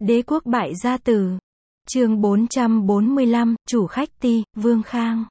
Đế quốc bại gia tử. Chương 445, chủ khách Ti, Vương Khang.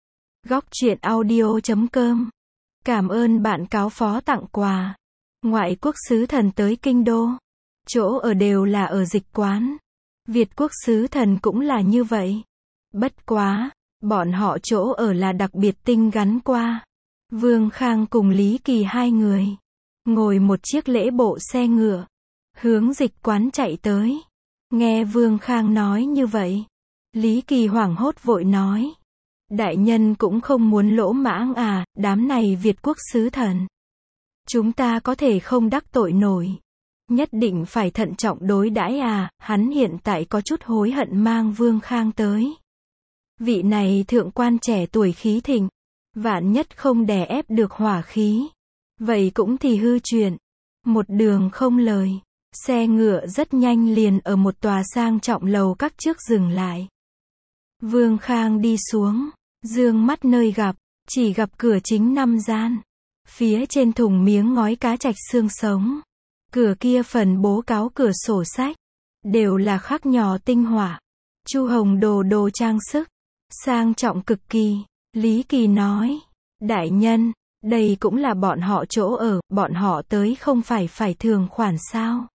Góc truyện audio.com. Cảm ơn bạn cáo phó tặng quà. Ngoại quốc sứ thần tới kinh đô. Chỗ ở đều là ở dịch quán. Việt quốc sứ thần cũng là như vậy. Bất quá, bọn họ chỗ ở là đặc biệt tinh gắn qua. Vương Khang cùng Lý Kỳ hai người ngồi một chiếc lễ bộ xe ngựa, hướng dịch quán chạy tới. Nghe Vương Khang nói như vậy, Lý Kỳ hoảng hốt vội nói: đại nhân cũng không muốn lỗ mãng à, đám này Việt quốc sứ thần. Chúng ta có thể không đắc tội nổi. Nhất định phải thận trọng đối đãi à, hắn hiện tại có chút hối hận mang Vương Khang tới. Vị này thượng quan trẻ tuổi khí thịnh, vạn nhất không đè ép được hỏa khí, vậy cũng thì hư chuyện. Một đường không lời, xe ngựa rất nhanh liền ở một tòa sang trọng lầu các trước dừng lại. Vương Khang đi xuống, dương mắt nơi gặp, chỉ gặp cửa chính 5 gian. Phía trên thùng miếng ngói cá trạch xương sống. Cửa kia phần bố cáo cửa sổ sách, đều là khắc nhỏ tinh họa. Chu hồng đồ trang sức, sang trọng cực kỳ. Lý Kỳ nói: đại nhân, đây cũng là bọn họ chỗ ở, bọn họ tới không phải thường khoản sao?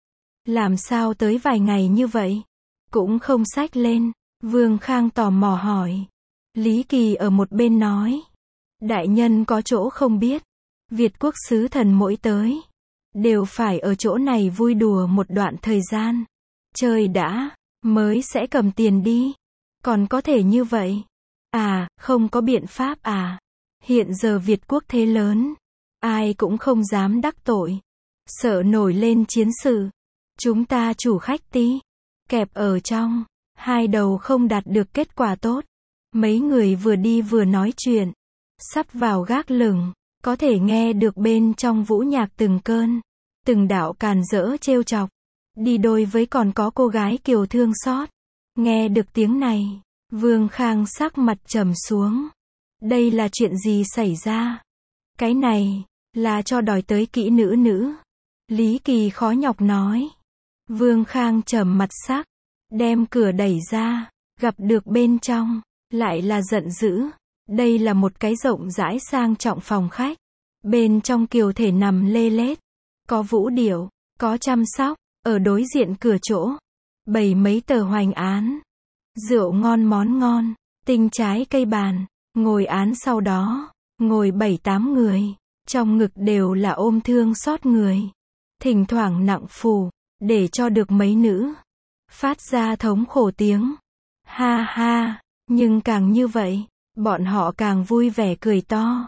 Làm sao tới vài ngày như vậy? Cũng không xách lên. Vương Khang tò mò hỏi. Lý Kỳ ở một bên nói: đại nhân có chỗ không biết. Việt quốc sứ thần mỗi tới, đều phải ở chỗ này vui đùa một đoạn thời gian. Chơi đã, mới sẽ cầm tiền đi. Còn có thể như vậy? À, không có biện pháp à? Hiện giờ Việt quốc thế lớn, ai cũng không dám đắc tội. Sợ nổi lên chiến sự. Chúng ta chủ khách Tí, kẹp ở trong, hai đầu không đạt được kết quả tốt. Mấy người vừa đi vừa nói chuyện. Sắp vào gác lửng, có thể nghe được bên trong vũ nhạc từng cơn, từng đạo càn rỡ trêu chọc. Đi đôi với còn có cô gái kiều thương xót. Nghe được tiếng này, Vương Khang sắc mặt trầm xuống. Đây là chuyện gì xảy ra? Cái này, là cho đòi tới kỹ nữ. Lý Kỳ khó nhọc nói. Vương Khang trầm mặt sắc, đem cửa đẩy ra, gặp được bên trong, lại là giận dữ. Đây là một cái rộng rãi sang trọng phòng khách. Bên trong kiều thể nằm lê lết, có vũ điệu, có chăm sóc. Ở đối diện cửa chỗ, bày mấy tờ hoành án. Rượu ngon món ngon, tinh trái cây bàn. Ngồi án sau đó, ngồi 7-8 người. Trong ngực đều là ôm thương xót người. Thỉnh thoảng nặng phù, để cho được mấy nữ phát ra thống khổ tiếng. Ha ha, nhưng càng như vậy, bọn họ càng vui vẻ cười to.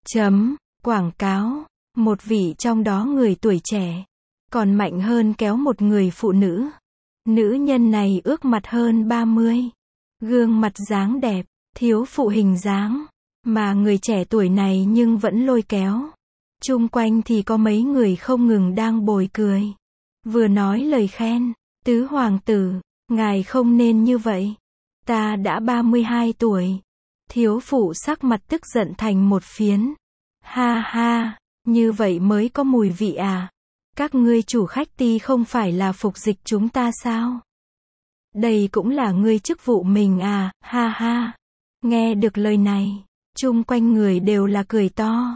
Quảng cáo, một vị trong đó người tuổi trẻ, còn mạnh hơn kéo một người phụ nữ. Nữ nhân này ước mặt hơn 30. Gương mặt dáng đẹp, thiếu phụ hình dáng. Mà người trẻ tuổi này nhưng vẫn lôi kéo. Chung quanh thì có mấy người không ngừng đang bồi cười. Vừa nói lời khen. Tứ hoàng tử, ngài không nên như vậy. Ta đã 32 tuổi. Thiếu phụ sắc mặt tức giận thành một phiến. Ha ha, như vậy mới có mùi vị à? Các ngươi chủ khách Ti không phải là phục dịch chúng ta sao? Đây cũng là ngươi chức vụ mình à, ha ha. Nghe được lời này, chung quanh người đều là cười to.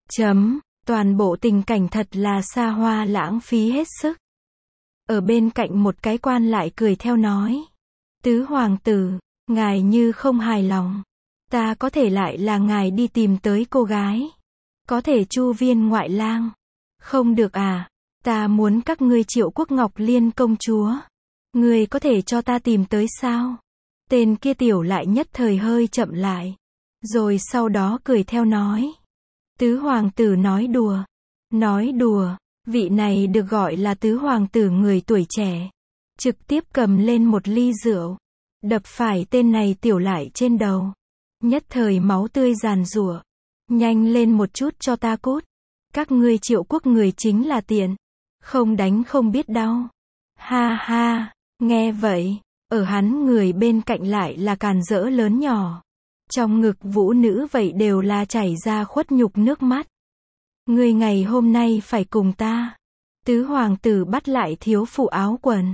Toàn bộ tình cảnh thật là xa hoa lãng phí hết sức. Ở bên cạnh một cái quan lại cười theo nói. Tứ hoàng tử, ngài như không hài lòng. Ta có thể lại là ngài đi tìm tới cô gái. Có thể chu viên ngoại lang. Không được à? Ta muốn các ngươi Triệu Quốc Ngọc Liên công chúa. Ngươi có thể cho ta tìm tới sao? Tên kia tiểu lại nhất thời hơi chậm lại. Rồi sau đó cười theo nói. Tứ hoàng tử nói đùa. Nói đùa, vị này được gọi là tứ hoàng tử người tuổi trẻ. Trực tiếp cầm lên một ly rượu. Đập phải tên này tiểu lại trên đầu. Nhất thời máu tươi giàn giụa. Nhanh lên một chút cho ta cút. Các ngươi Triệu quốc người chính là tiện. Không đánh không biết đau. Ha ha, nghe vậy, ở hắn người bên cạnh lại là càn rỡ lớn nhỏ. Trong ngực vũ nữ vậy đều là chảy ra khuất nhục nước mắt. Ngươi ngày hôm nay phải cùng ta. Tứ hoàng tử bắt lại thiếu phụ áo quần.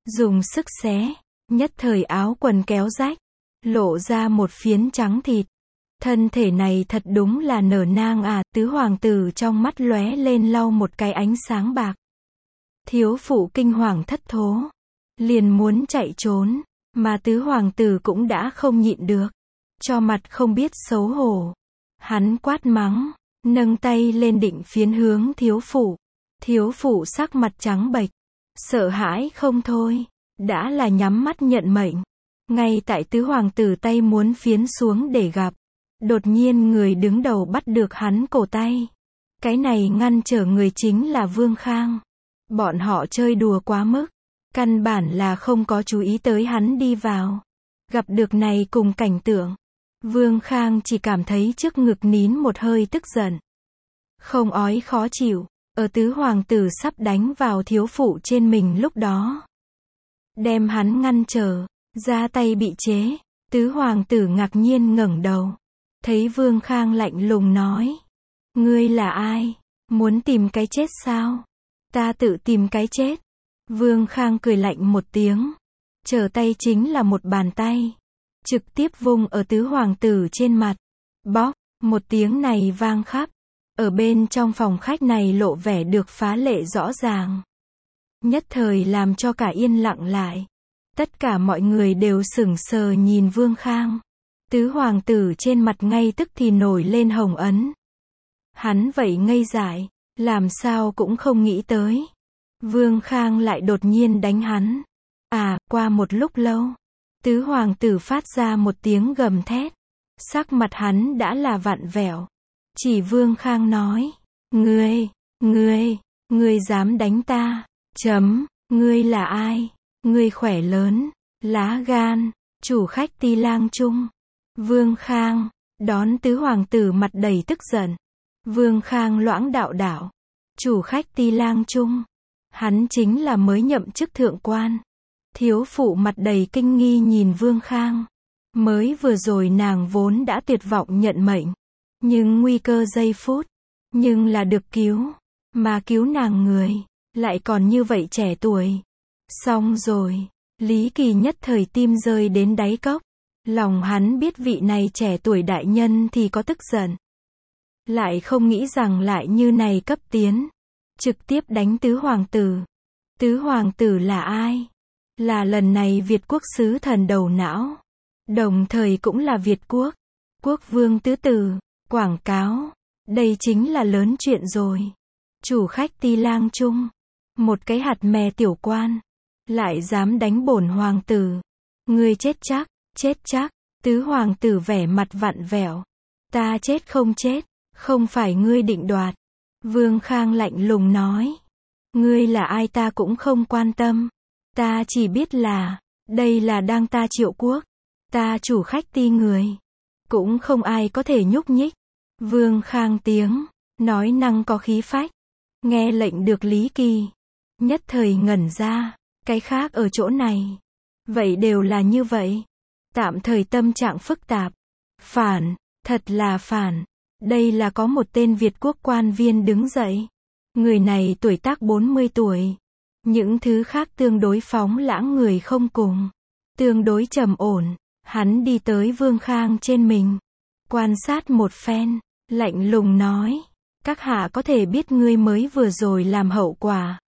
dùng sức xé, nhất thời áo quần kéo rách, lộ ra một phiến trắng thịt. Thân thể này thật đúng là nở nang à, tứ hoàng tử trong mắt lóe lên lau một cái ánh sáng bạc. Thiếu phụ kinh hoàng thất thố, liền muốn chạy trốn, mà tứ hoàng tử cũng đã không nhịn được, cho mặt không biết xấu hổ. Hắn quát mắng, nâng tay lên định phiến hướng thiếu phụ sắc mặt trắng bệch, sợ hãi không thôi, đã là nhắm mắt nhận mệnh. Ngay tại tứ hoàng tử tay muốn phiến xuống để gặp, đột nhiên người đứng đầu bắt được hắn cổ tay. Cái này ngăn trở người chính là Vương Khang. Bọn họ chơi đùa quá mức, căn bản là không có chú ý tới hắn đi vào. Gặp được này cùng cảnh tượng, Vương Khang chỉ cảm thấy trước ngực nín một hơi tức giận. Không ói khó chịu, ở tứ hoàng tử sắp đánh vào thiếu phụ trên mình lúc đó. Đem hắn ngăn trở, ra tay bị chế, tứ hoàng tử ngạc nhiên ngẩng đầu. Thấy Vương Khang lạnh lùng nói. Ngươi là ai? Muốn tìm cái chết sao? Ta tự tìm cái chết. Vương Khang cười lạnh một tiếng. Trở tay chính là một bàn tay. Trực tiếp vung ở tứ hoàng tử trên mặt. Bóp, một tiếng này vang khắp. Ở bên trong phòng khách này lộ vẻ được phá lệ rõ ràng. Nhất thời làm cho cả yên lặng lại. Tất cả mọi người đều sững sờ nhìn Vương Khang. Tứ hoàng tử trên mặt ngay tức thì nổi lên hồng ấn. Hắn vậy ngây dại, làm sao cũng không nghĩ tới. Vương Khang lại đột nhiên đánh hắn. À, qua một lúc lâu, tứ hoàng tử phát ra một tiếng gầm thét. Sắc mặt hắn đã là vặn vẹo. Chỉ Vương Khang nói. Ngươi dám đánh ta. Ngươi là ai? Ngươi khỏe lớn, lá gan, chủ khách Ti Lang Trung. Vương Khang, đón tứ hoàng tử mặt đầy tức giận. Vương Khang loãng đạo, chủ khách Ti Lang Trung. Hắn chính là mới nhậm chức thượng quan. Thiếu phụ mặt đầy kinh nghi nhìn Vương Khang. Mới vừa rồi nàng vốn đã tuyệt vọng nhận mệnh. Nhưng nguy cơ giây phút, nhưng là được cứu. Mà cứu nàng người, lại còn như vậy trẻ tuổi. Xong rồi, Lý Kỳ nhất thời tim rơi đến đáy cốc. Lòng hắn biết vị này trẻ tuổi đại nhân thì có tức giận. Lại không nghĩ rằng lại như này cấp tiến. Trực tiếp đánh tứ hoàng tử. Tứ hoàng tử là ai? Là lần này Việt quốc sứ thần đầu não. Đồng thời cũng là Việt quốc vương tứ tử. Quảng cáo. Đây chính là lớn chuyện rồi. Chủ khách Ti Lang Trung. Một cái hạt mè tiểu quan. Lại dám đánh bổn hoàng tử. Ngươi chết chắc. Tứ hoàng tử vẻ mặt vặn vẹo. Ta chết, không phải ngươi định đoạt. Vương Khang lạnh lùng nói. Ngươi là ai ta cũng không quan tâm. Ta chỉ biết là, đây là đang ta Triệu quốc. Ta chủ khách Ti người. Cũng không ai có thể nhúc nhích. Vương Khang tiếng, nói năng có khí phách. Nghe lệnh được Lý Kỳ. Nhất thời ngẩn ra. Cái khác ở chỗ này. Vậy đều là như vậy. Tạm thời tâm trạng phức tạp. Phản, thật là phản. Đây là có một tên Việt quốc quan viên đứng dậy. Người này tuổi tác 40 tuổi. Những thứ khác tương đối phóng lãng người không cùng. Tương đối trầm ổn. Hắn đi tới Vương Khang trên mình. Quan sát một phen. Lạnh lùng nói. Các hạ có thể biết ngươi mới vừa rồi làm hậu quả.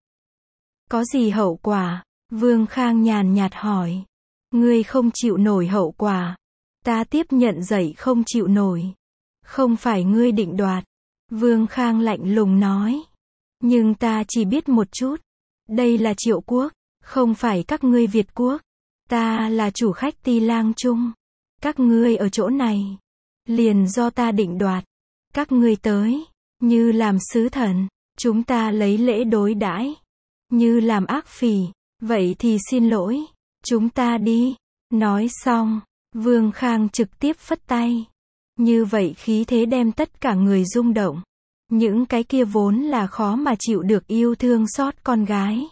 Có gì hậu quả? Vương Khang nhàn nhạt hỏi. Ngươi không chịu nổi hậu quả. Ta tiếp nhận dạy không chịu nổi. Không phải ngươi định đoạt. Vương Khang lạnh lùng nói. Nhưng ta chỉ biết một chút. Đây là Triệu quốc. Không phải các ngươi Việt quốc. Ta là chủ khách Ti Lang Trung. Các ngươi ở chỗ này. Liền do ta định đoạt. Các ngươi tới. Như làm sứ thần. Chúng ta lấy lễ đối đãi. Như làm ác phỉ. Vậy thì xin lỗi. Chúng ta đi. Nói xong. Vương Khang trực tiếp phất tay. Như vậy khí thế đem tất cả người rung động. Những cái kia vốn là khó mà chịu được yêu thương xót con gái.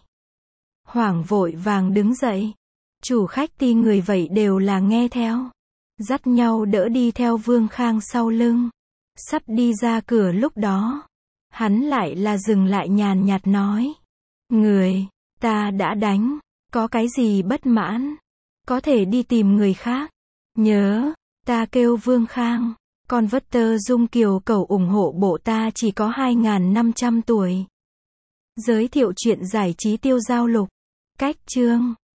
Hoảng vội vàng đứng dậy. Chủ khách Ti người vậy đều là nghe theo. Dắt nhau đỡ đi theo Vương Khang sau lưng. Sắp đi ra cửa lúc đó. Hắn lại là dừng lại nhàn nhạt nói. Người, ta đã đánh. Có cái gì bất mãn? Có thể đi tìm người khác. Nhớ, ta kêu Vương Khang. Con vất tơ Dung Kiều cầu ủng hộ bộ ta chỉ có 2.500 tuổi. Giới thiệu chuyện giải trí Tiêu Giao Lục. Cách chương